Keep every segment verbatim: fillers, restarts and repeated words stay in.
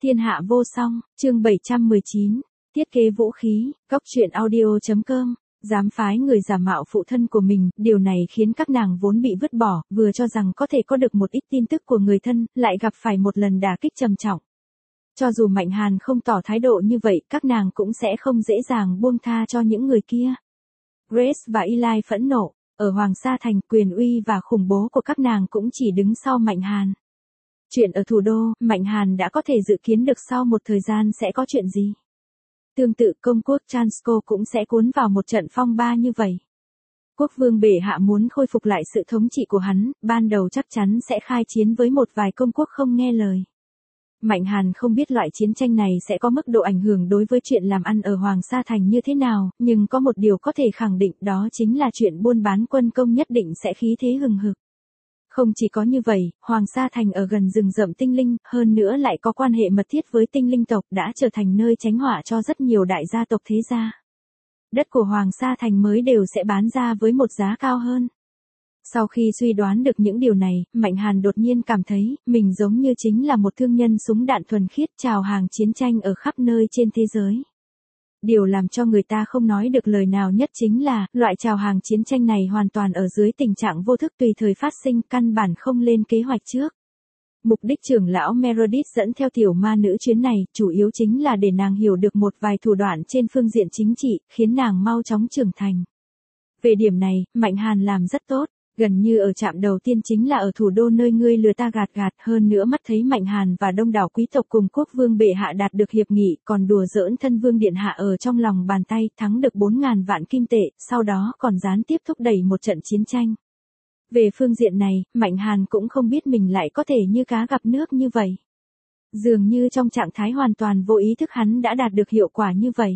Thiên hạ vô song, chương bảy trăm mười chín, thiết kế vũ khí, góc truyện audio.com, dám phái người giả mạo phụ thân của mình, điều này khiến các nàng vốn bị vứt bỏ, vừa cho rằng có thể có được một ít tin tức của người thân, lại gặp phải một lần đả kích trầm trọng. Cho dù Mạnh Hàn không tỏ thái độ như vậy, các nàng cũng sẽ không dễ dàng buông tha cho những người kia. Grace và Eli phẫn nộ, ở Hoàng Sa Thành, quyền uy và khủng bố của các nàng cũng chỉ đứng sau Mạnh Hàn. Chuyện ở thủ đô, Mạnh Hàn đã có thể dự kiến được sau một thời gian sẽ có chuyện gì. Tương tự công quốc Transko cũng sẽ cuốn vào một trận phong ba như vậy. Quốc vương bệ hạ muốn khôi phục lại sự thống trị của hắn, ban đầu chắc chắn sẽ khai chiến với một vài công quốc không nghe lời. Mạnh Hàn không biết loại chiến tranh này sẽ có mức độ ảnh hưởng đối với chuyện làm ăn ở Hoàng Sa Thành như thế nào, nhưng có một điều có thể khẳng định đó chính là chuyện buôn bán quân công nhất định sẽ khí thế hừng hực. Không chỉ có như vậy, Hoàng Sa Thành ở gần rừng rậm tinh linh, hơn nữa lại có quan hệ mật thiết với tinh linh tộc đã trở thành nơi tránh họa cho rất nhiều đại gia tộc thế gia. Đất của Hoàng Sa Thành mới đều sẽ bán ra với một giá cao hơn. Sau khi suy đoán được những điều này, Mạnh Hàn đột nhiên cảm thấy, mình giống như chính là một thương nhân súng đạn thuần khiết chào hàng chiến tranh ở khắp nơi trên thế giới. Điều làm cho người ta không nói được lời nào nhất chính là, loại chào hàng chiến tranh này hoàn toàn ở dưới tình trạng vô thức tùy thời phát sinh, căn bản không lên kế hoạch trước. Mục đích trưởng lão Meredith dẫn theo tiểu ma nữ chuyến này, chủ yếu chính là để nàng hiểu được một vài thủ đoạn trên phương diện chính trị, khiến nàng mau chóng trưởng thành. Về điểm này, Mạnh Hàn làm rất tốt. Gần như ở trạm đầu tiên chính là ở thủ đô nơi ngươi lừa ta gạt gạt, hơn nữa mắt thấy Mạnh Hàn và đông đảo quý tộc cùng quốc vương bệ hạ đạt được hiệp nghị, còn đùa giỡn thân vương điện hạ ở trong lòng bàn tay, thắng được bốn ngàn vạn kim tệ, sau đó còn gián tiếp thúc đẩy một trận chiến tranh. Về phương diện này, Mạnh Hàn cũng không biết mình lại có thể như cá gặp nước như vậy. Dường như trong trạng thái hoàn toàn vô ý thức hắn đã đạt được hiệu quả như vậy.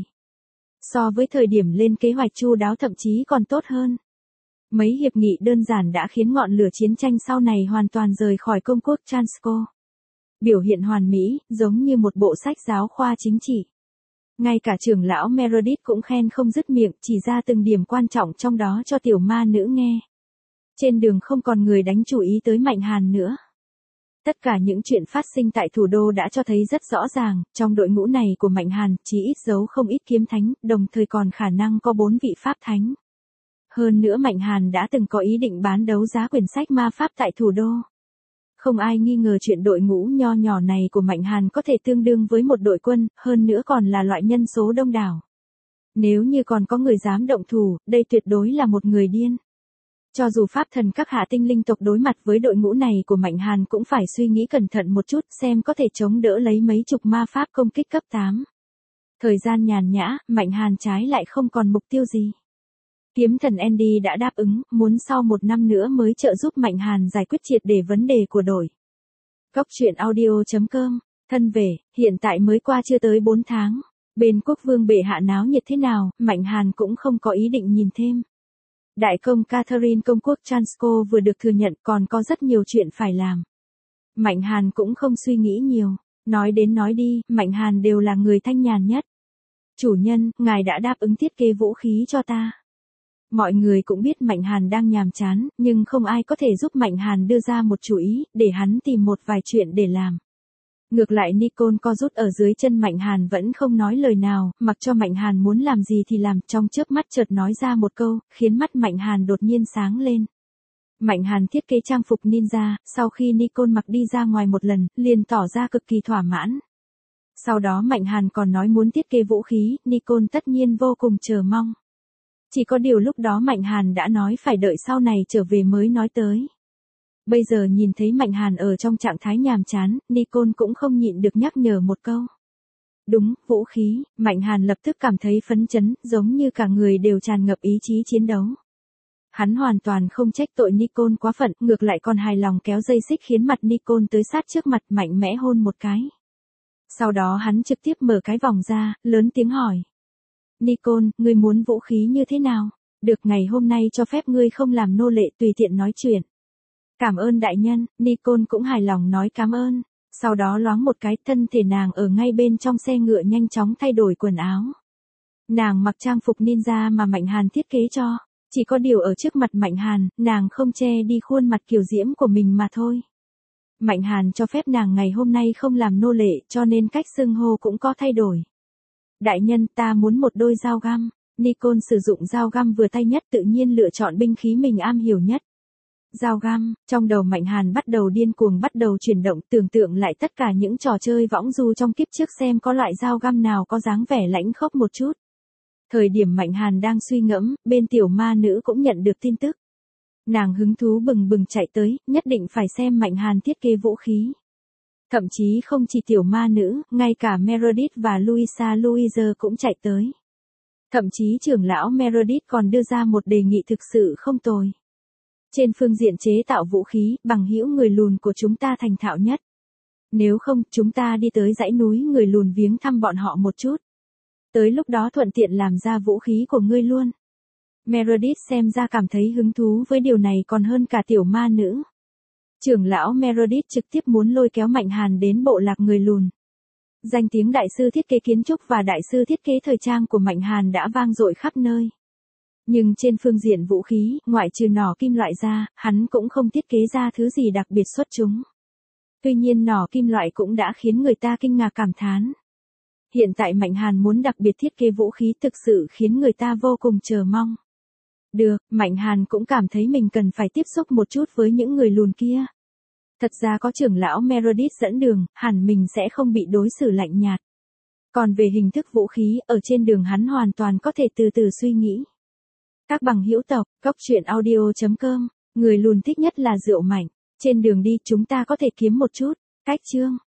So với thời điểm lên kế hoạch chu đáo thậm chí còn tốt hơn. Mấy hiệp nghị đơn giản đã khiến ngọn lửa chiến tranh sau này hoàn toàn rời khỏi công quốc Transko. Biểu hiện hoàn mỹ, giống như một bộ sách giáo khoa chính trị. Ngay cả trưởng lão Meredith cũng khen không dứt miệng, chỉ ra từng điểm quan trọng trong đó cho tiểu ma nữ nghe. Trên đường không còn người đánh chú ý tới Mạnh Hàn nữa. Tất cả những chuyện phát sinh tại thủ đô đã cho thấy rất rõ ràng, trong đội ngũ này của Mạnh Hàn, chỉ ít giấu không ít kiếm thánh, đồng thời còn khả năng có bốn vị pháp thánh. Hơn nữa Mạnh Hàn đã từng có ý định bán đấu giá quyển sách ma pháp tại thủ đô. Không ai nghi ngờ chuyện đội ngũ nho nhỏ này của Mạnh Hàn có thể tương đương với một đội quân, hơn nữa còn là loại nhân số đông đảo. Nếu như còn có người dám động thủ, đây tuyệt đối là một người điên. Cho dù pháp thần các hạ tinh linh tộc đối mặt với đội ngũ này của Mạnh Hàn cũng phải suy nghĩ cẩn thận một chút xem có thể chống đỡ lấy mấy chục ma pháp công kích cấp tám. Thời gian nhàn nhã, Mạnh Hàn trái lại không còn mục tiêu gì. Kiếm thần Andy đã đáp ứng, muốn sau một năm nữa mới trợ giúp Mạnh Hàn giải quyết triệt để vấn đề của đội. Góc truyện audio.com, thân về, hiện tại mới qua chưa tới bốn tháng. Bên quốc vương bệ hạ náo nhiệt thế nào, Mạnh Hàn cũng không có ý định nhìn thêm. Đại công Catherine công quốc Transko vừa được thừa nhận còn có rất nhiều chuyện phải làm. Mạnh Hàn cũng không suy nghĩ nhiều, nói đến nói đi, Mạnh Hàn đều là người thanh nhàn nhất. Chủ nhân, ngài đã đáp ứng thiết kế vũ khí cho ta. Mọi người cũng biết Mạnh Hàn đang nhàm chán, nhưng không ai có thể giúp Mạnh Hàn đưa ra một chủ ý, để hắn tìm một vài chuyện để làm. Ngược lại Nicole co rút ở dưới chân Mạnh Hàn vẫn không nói lời nào, mặc cho Mạnh Hàn muốn làm gì thì làm, trong chớp mắt chợt nói ra một câu, khiến mắt Mạnh Hàn đột nhiên sáng lên. Mạnh Hàn thiết kế trang phục ninja, sau khi Nicole mặc đi ra ngoài một lần, liền tỏ ra cực kỳ thỏa mãn. Sau đó Mạnh Hàn còn nói muốn thiết kế vũ khí, Nicole tất nhiên vô cùng chờ mong. Chỉ có điều lúc đó Mạnh Hàn đã nói phải đợi sau này trở về mới nói tới. Bây giờ nhìn thấy Mạnh Hàn ở trong trạng thái nhàm chán, Nicole cũng không nhịn được nhắc nhở một câu. Đúng, vũ khí, Mạnh Hàn lập tức cảm thấy phấn chấn, giống như cả người đều tràn ngập ý chí chiến đấu. Hắn hoàn toàn không trách tội Nicole quá phận, ngược lại còn hài lòng kéo dây xích khiến mặt Nicole tới sát trước mặt mạnh mẽ hôn một cái. Sau đó hắn trực tiếp mở cái vòng ra, lớn tiếng hỏi. Nicole, ngươi muốn vũ khí như thế nào? Được, ngày hôm nay cho phép ngươi không làm nô lệ tùy tiện nói chuyện. Cảm ơn đại nhân, Nicole cũng hài lòng nói cảm ơn. Sau đó loáng một cái, thân thể nàng ở ngay bên trong xe ngựa nhanh chóng thay đổi quần áo. Nàng mặc trang phục ninja mà Mạnh Hàn thiết kế cho. Chỉ có điều ở trước mặt Mạnh Hàn, nàng không che đi khuôn mặt kiều diễm của mình mà thôi. Mạnh Hàn cho phép nàng ngày hôm nay không làm nô lệ, cho nên cách xưng hô cũng có thay đổi. Đại nhân, ta muốn một đôi dao găm. Nicole sử dụng dao găm vừa tay nhất, tự nhiên lựa chọn binh khí mình am hiểu nhất. Dao găm, trong đầu Mạnh Hàn bắt đầu điên cuồng bắt đầu chuyển động, tưởng tượng lại tất cả những trò chơi võng du trong kiếp trước xem có loại dao găm nào có dáng vẻ lãnh khốc một chút. Thời điểm Mạnh Hàn đang suy ngẫm, bên tiểu ma nữ cũng nhận được tin tức. Nàng hứng thú bừng bừng chạy tới, nhất định phải xem Mạnh Hàn thiết kế vũ khí. Thậm chí không chỉ tiểu ma nữ, ngay cả Meredith và Luisa Louise cũng chạy tới. Thậm chí trưởng lão Meredith còn đưa ra một đề nghị thực sự không tồi. Trên phương diện chế tạo vũ khí, bằng hữu người lùn của chúng ta thành thạo nhất. Nếu không, chúng ta đi tới dãy núi người lùn viếng thăm bọn họ một chút. Tới lúc đó thuận tiện làm ra vũ khí của ngươi luôn. Meredith xem ra cảm thấy hứng thú với điều này còn hơn cả tiểu ma nữ. Trưởng lão Meredith trực tiếp muốn lôi kéo Mạnh Hàn đến bộ lạc người lùn. Danh tiếng đại sư thiết kế kiến trúc và đại sư thiết kế thời trang của Mạnh Hàn đã vang dội khắp nơi. Nhưng trên phương diện vũ khí, ngoại trừ nỏ kim loại ra, hắn cũng không thiết kế ra thứ gì đặc biệt xuất chúng. Tuy nhiên nỏ kim loại cũng đã khiến người ta kinh ngạc cảm thán. Hiện tại Mạnh Hàn muốn đặc biệt thiết kế vũ khí thực sự khiến người ta vô cùng chờ mong. Được, Mạnh Hàn cũng cảm thấy mình cần phải tiếp xúc một chút với những người lùn kia. Thật ra có trưởng lão Meredith dẫn đường, hẳn mình sẽ không bị đối xử lạnh nhạt. Còn về hình thức vũ khí, ở trên đường hắn hoàn toàn có thể từ từ suy nghĩ. Các bằng hữu tộc, Cốc Truyện Audio chấm com, người lùn thích nhất là rượu mạnh. Trên đường đi chúng ta có thể kiếm một chút. Cách chương.